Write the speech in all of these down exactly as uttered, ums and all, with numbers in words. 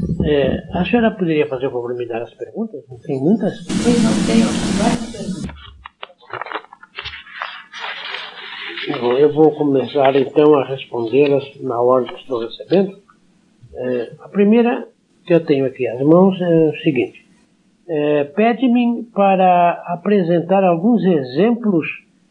É, a senhora poderia fazer o favor de me dar as perguntas? Tem muitas? Pois não tenho várias perguntas. Bom, eu vou começar então a respondê-las na ordem que estou recebendo. É, a primeira que eu tenho aqui às mãos é o seguinte. É, pede-me para apresentar alguns exemplos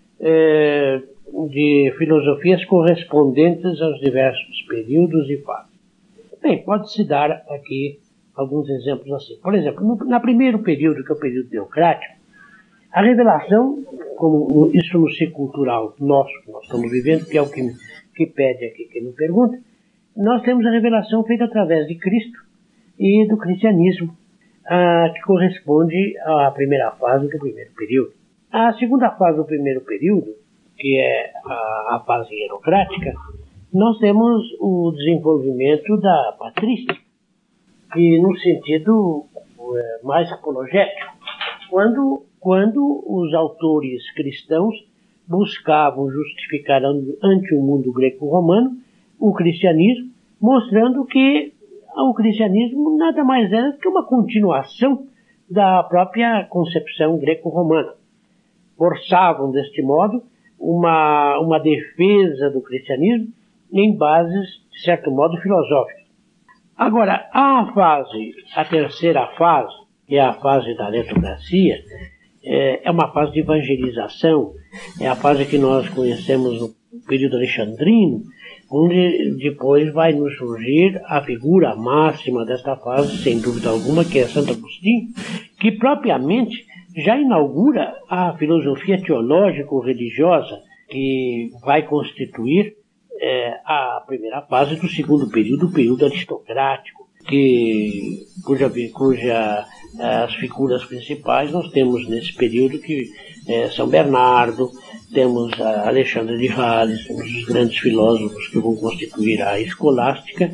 é, de filosofias correspondentes aos diversos períodos e fases. Bem, pode-se dar aqui alguns exemplos assim. Por exemplo, no, no primeiro período, que é o período teocrático, a revelação, como isso no ciclo cultural nosso, que nós estamos vivendo, que é o que, que pede aqui, que me pergunta, nós temos a revelação feita através de Cristo e do cristianismo, ah, que corresponde à primeira fase do primeiro período. A segunda fase do primeiro período, que é a, a fase hierocrática, nós temos o desenvolvimento da patrística, que no sentido é, mais apologético, quando, quando os autores cristãos buscavam justificar ante o mundo greco-romano o cristianismo, mostrando que o cristianismo nada mais é que uma continuação da própria concepção greco-romana. Forçavam, deste modo, uma, uma defesa do cristianismo em bases, de certo modo, filosóficas. Agora, a fase, a terceira fase, que é a fase da letocracia, é, é uma fase de evangelização, é a fase que nós conhecemos no período alexandrino, onde depois vai nos surgir a figura máxima desta fase, sem dúvida alguma, que é Santo Agostinho, que propriamente já inaugura a filosofia teológico-religiosa que vai constituir é, a primeira fase do segundo período, o período aristocrático, que, cuja, cuja as figuras principais nós temos nesse período que é São Bernardo, temos a Alexandre de Hales, temos os grandes filósofos que vão constituir a escolástica,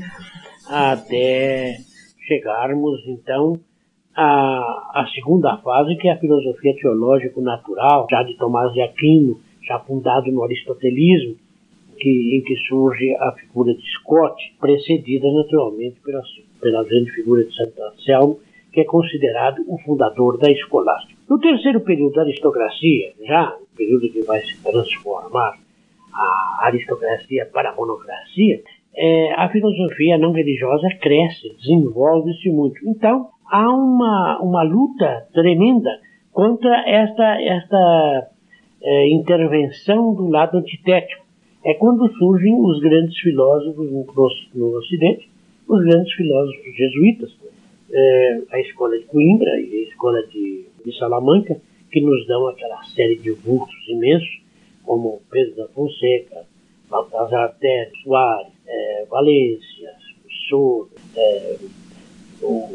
até chegarmos então à, à segunda fase, que é a filosofia teológico-natural, já de Tomás de Aquino, já fundado no aristotelismo, que, em que surge a figura de Scott, precedida naturalmente pela, pela grande figura de Santo Anselmo, que é considerado o fundador da escolástica. No terceiro período da aristocracia, já no período que vai se transformar a aristocracia para a monocracia, é, a filosofia não religiosa cresce, desenvolve-se muito. Então, há uma, uma luta tremenda contra esta, esta é, intervenção do lado antitético. É quando surgem os grandes filósofos no, no Ocidente, os grandes filósofos jesuítas, é, a escola de Coimbra e a escola de, de Salamanca, que nos dão aquela série de vultos imensos, como Pedro da Fonseca, Baltazar Teres, Soares, é, Valência, Rousseau, é, o,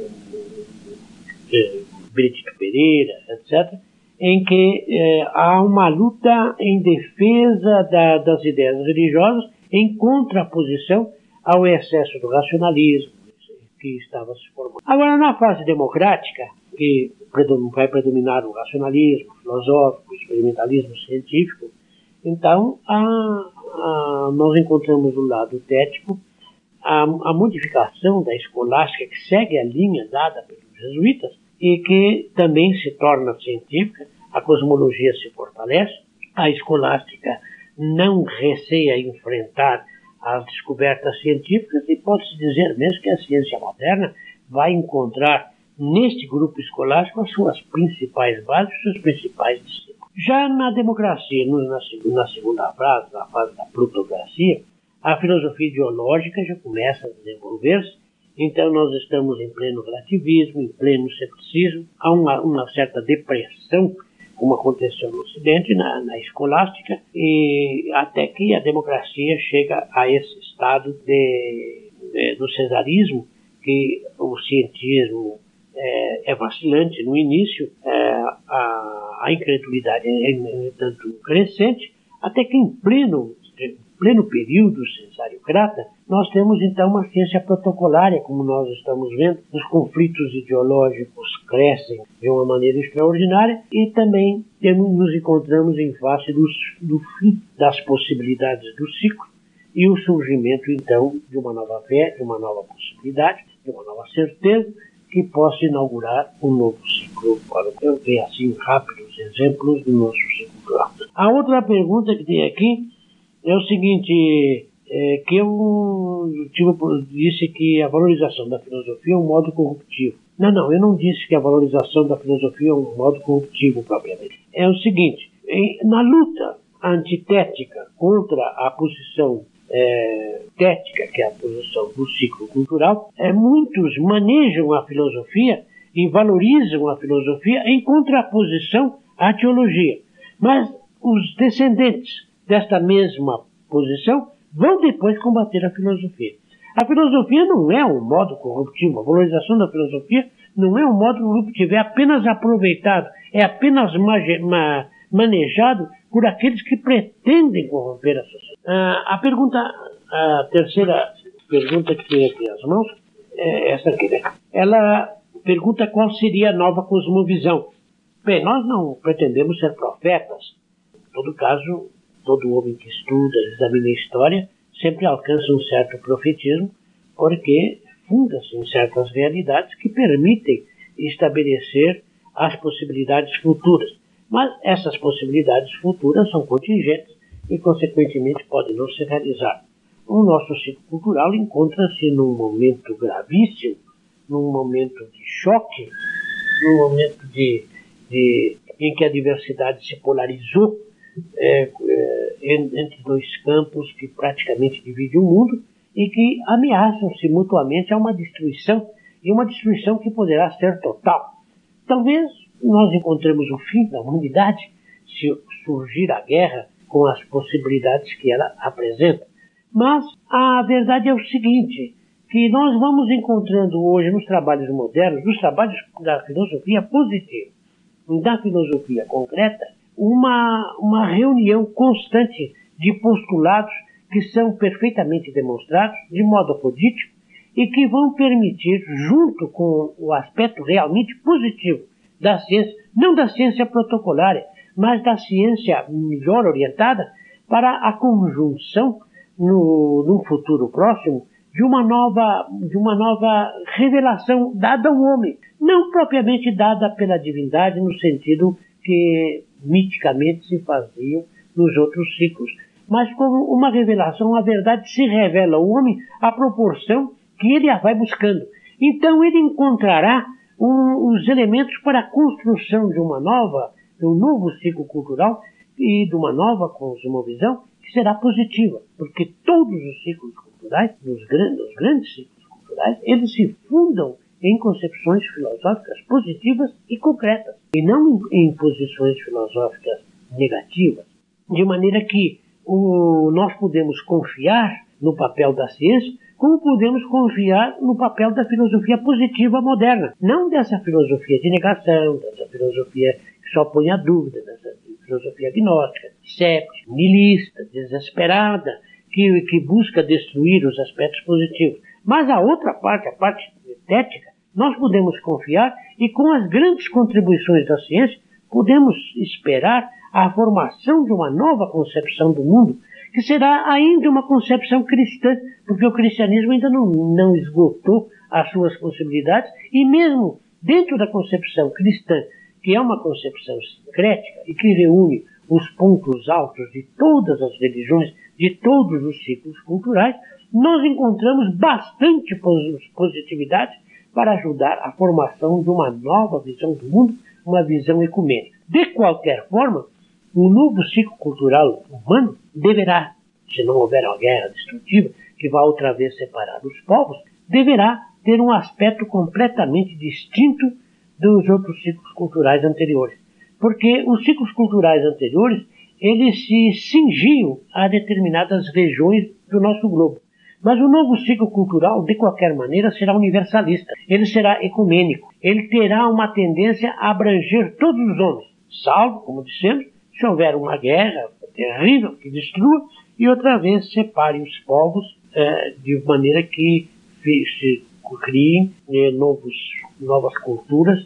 é, Benedito Pereira, etcétera, em que é, há uma luta em defesa da, das ideias religiosas, em contraposição ao excesso do racionalismo que estava se formando. Agora, na fase democrática, que vai predominar o racionalismo filosófico, o experimentalismo científico, então a, a, nós encontramos do lado tético a, a modificação da escolástica, que segue a linha dada pelos jesuítas e que também se torna científica. A cosmologia se fortalece, a escolástica não receia enfrentar as descobertas científicas e pode-se dizer mesmo que a ciência moderna vai encontrar neste grupo escolástico as suas principais bases, os seus principais discípulos. Já na democracia, na, na segunda fase, na fase da plutocracia, a filosofia ideológica já começa a desenvolver-se, então nós estamos em pleno relativismo, em pleno cepticismo, há uma, uma certa depressão, como aconteceu no Ocidente, na, na escolástica, e até que a democracia chega a esse estado de, de, do cesarismo, que o cientismo é, é vacilante no início, é, a, a incredulidade é, é tanto crescente, até que em pleno, pleno período cesariocrata, nós temos então uma ciência protocolária, como nós estamos vendo, os conflitos ideológicos crescem de uma maneira extraordinária e também temos, nos encontramos em face dos, do fim das possibilidades do ciclo e o surgimento, então, de uma nova fé, de uma nova possibilidade, de uma nova certeza, que possa inaugurar um novo ciclo. Para eu ver, assim, rápidos exemplos do nosso ciclo cultural. A outra pergunta que tem aqui é o seguinte, é, que eu tipo, disse que a valorização da filosofia é um modo corruptivo. Não, não, eu não disse que a valorização da filosofia é um modo corruptivo propriamente. É o seguinte, em, na luta antitética contra a posição é, tética, que é a posição do ciclo cultural, é, muitos manejam a filosofia e valorizam a filosofia em contraposição à teologia. Mas os descendentes desta mesma posição vão depois combater a filosofia. A filosofia não é um modo corruptivo, a valorização da filosofia não é um modo corruptivo, é apenas aproveitado, é apenas ma manejado por aqueles que pretendem corromper a sociedade. Ah, a pergunta, a terceira pergunta que tem aqui às mãos, é essa aqui, né? Ela pergunta qual seria a nova cosmovisão. Bem, nós não pretendemos ser profetas. Em todo caso, todo homem que estuda, examina a história, sempre alcança um certo profetismo, porque funda-se em certas realidades que permitem estabelecer as possibilidades futuras. Mas essas possibilidades futuras são contingentes e, consequentemente, podem não se realizar. O nosso ciclo cultural encontra-se num momento gravíssimo, num momento de choque, num momento de, de, em que a diversidade se polarizou é, é, entre dois campos que praticamente dividem o mundo e que ameaçam-se mutuamente a uma destruição, e uma destruição que poderá ser total. Talvez nós encontremos o fim da humanidade se surgir a guerra com as possibilidades que ela apresenta. Mas a verdade é o seguinte, que nós vamos encontrando hoje nos trabalhos modernos, nos trabalhos da filosofia positiva, da filosofia concreta, uma, uma reunião constante de postulados que são perfeitamente demonstrados de modo apodítico e que vão permitir, junto com o aspecto realmente positivo da ciência, não da ciência protocolária, mas da ciência melhor orientada para a conjunção, no, num futuro próximo, de uma nova, de uma nova revelação dada ao homem, não propriamente dada pela divindade no sentido que miticamente se faziam nos outros ciclos, mas como uma revelação, a verdade se revela ao homem à proporção que ele a vai buscando. Então ele encontrará um, os elementos para a construção de uma nova, de um novo ciclo cultural e de uma nova cosmovisão que será positiva, porque todos os ciclos culturais, nos grandes, os grandes ciclos culturais, eles se fundam em concepções filosóficas positivas e concretas, e não em, em posições filosóficas negativas, de maneira que o, nós podemos confiar no papel da ciência, como podemos confiar no papel da filosofia positiva moderna, não dessa filosofia de negação, dessa filosofia que só põe a dúvida, dessa filosofia agnóstica, cética, nihilista, desesperada, que, que busca destruir os aspectos positivos. Mas a outra parte, a parte ética, nós podemos confiar e com as grandes contribuições da ciência, podemos esperar a formação de uma nova concepção do mundo, que será ainda uma concepção cristã, porque o cristianismo ainda não, não esgotou as suas possibilidades, e mesmo dentro da concepção cristã, que é uma concepção sincrética e que reúne os pontos altos de todas as religiões, de todos os ciclos culturais, nós encontramos bastante positividade para ajudar a formação de uma nova visão do mundo, uma visão ecumênica. De qualquer forma, o novo ciclo cultural humano deverá, se não houver uma guerra destrutiva que vá outra vez separar os povos, deverá ter um aspecto completamente distinto dos outros ciclos culturais anteriores. Porque os ciclos culturais anteriores, eles se cingiam a determinadas regiões do nosso globo. Mas o novo ciclo cultural, de qualquer maneira, será universalista. Ele será ecumênico. Ele terá uma tendência a abranger todos os homens, salvo, como dissemos, se houver uma guerra terrível que destrua e outra vez separe os povos eh, de maneira que se criem eh, novos, novas culturas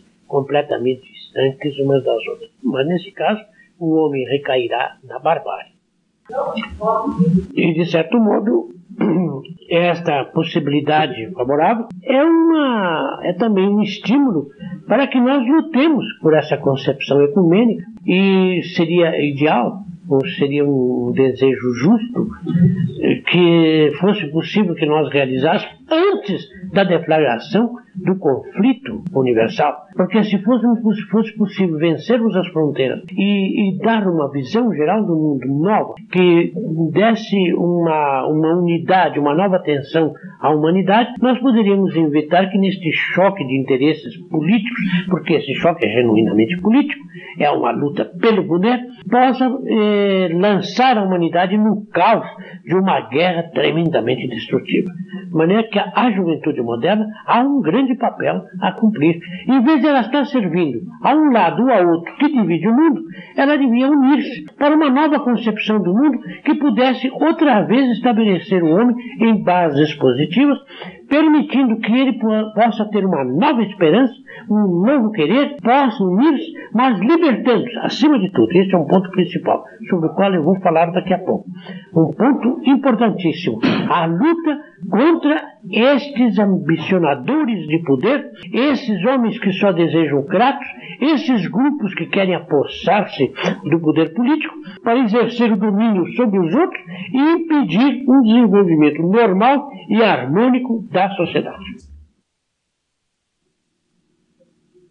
completamente distantes umas das outras. Mas nesse caso, o homem recairá na barbárie. E, de certo modo, esta possibilidade favorável é, uma, é também um estímulo para que nós lutemos por essa concepção ecumênica, e seria ideal, ou seria um desejo justo, que fosse possível que nós realizássemos antes da deflagração do conflito universal. Porque se fosse, se fosse possível vencermos as fronteiras e, e dar uma visão geral do mundo nova, que desse uma, uma unidade, uma nova atenção à humanidade, nós poderíamos evitar que neste choque de interesses políticos, porque esse choque é genuinamente político, é uma luta pelo poder, possa eh, lançar a humanidade no caos de uma guerra tremendamente destrutiva. De maneira que a juventude moderna há um grande papel a cumprir. Em vez de ela estar servindo a um lado ou a outro que divide o mundo, ela devia unir-se para uma nova concepção do mundo que pudesse outra vez estabelecer o homem em bases positivas, permitindo que ele possa ter uma nova esperança, um novo querer, possa unir-se, mas libertando-se, acima de tudo. Este é um ponto principal, sobre o qual eu vou falar daqui a pouco. Um ponto importantíssimo: a luta contra estes ambicionadores de poder, esses homens que só desejam Kratos, esses grupos que querem apossar-se do poder político para exercer o domínio sobre os outros e impedir um desenvolvimento normal e harmônico da sociedade.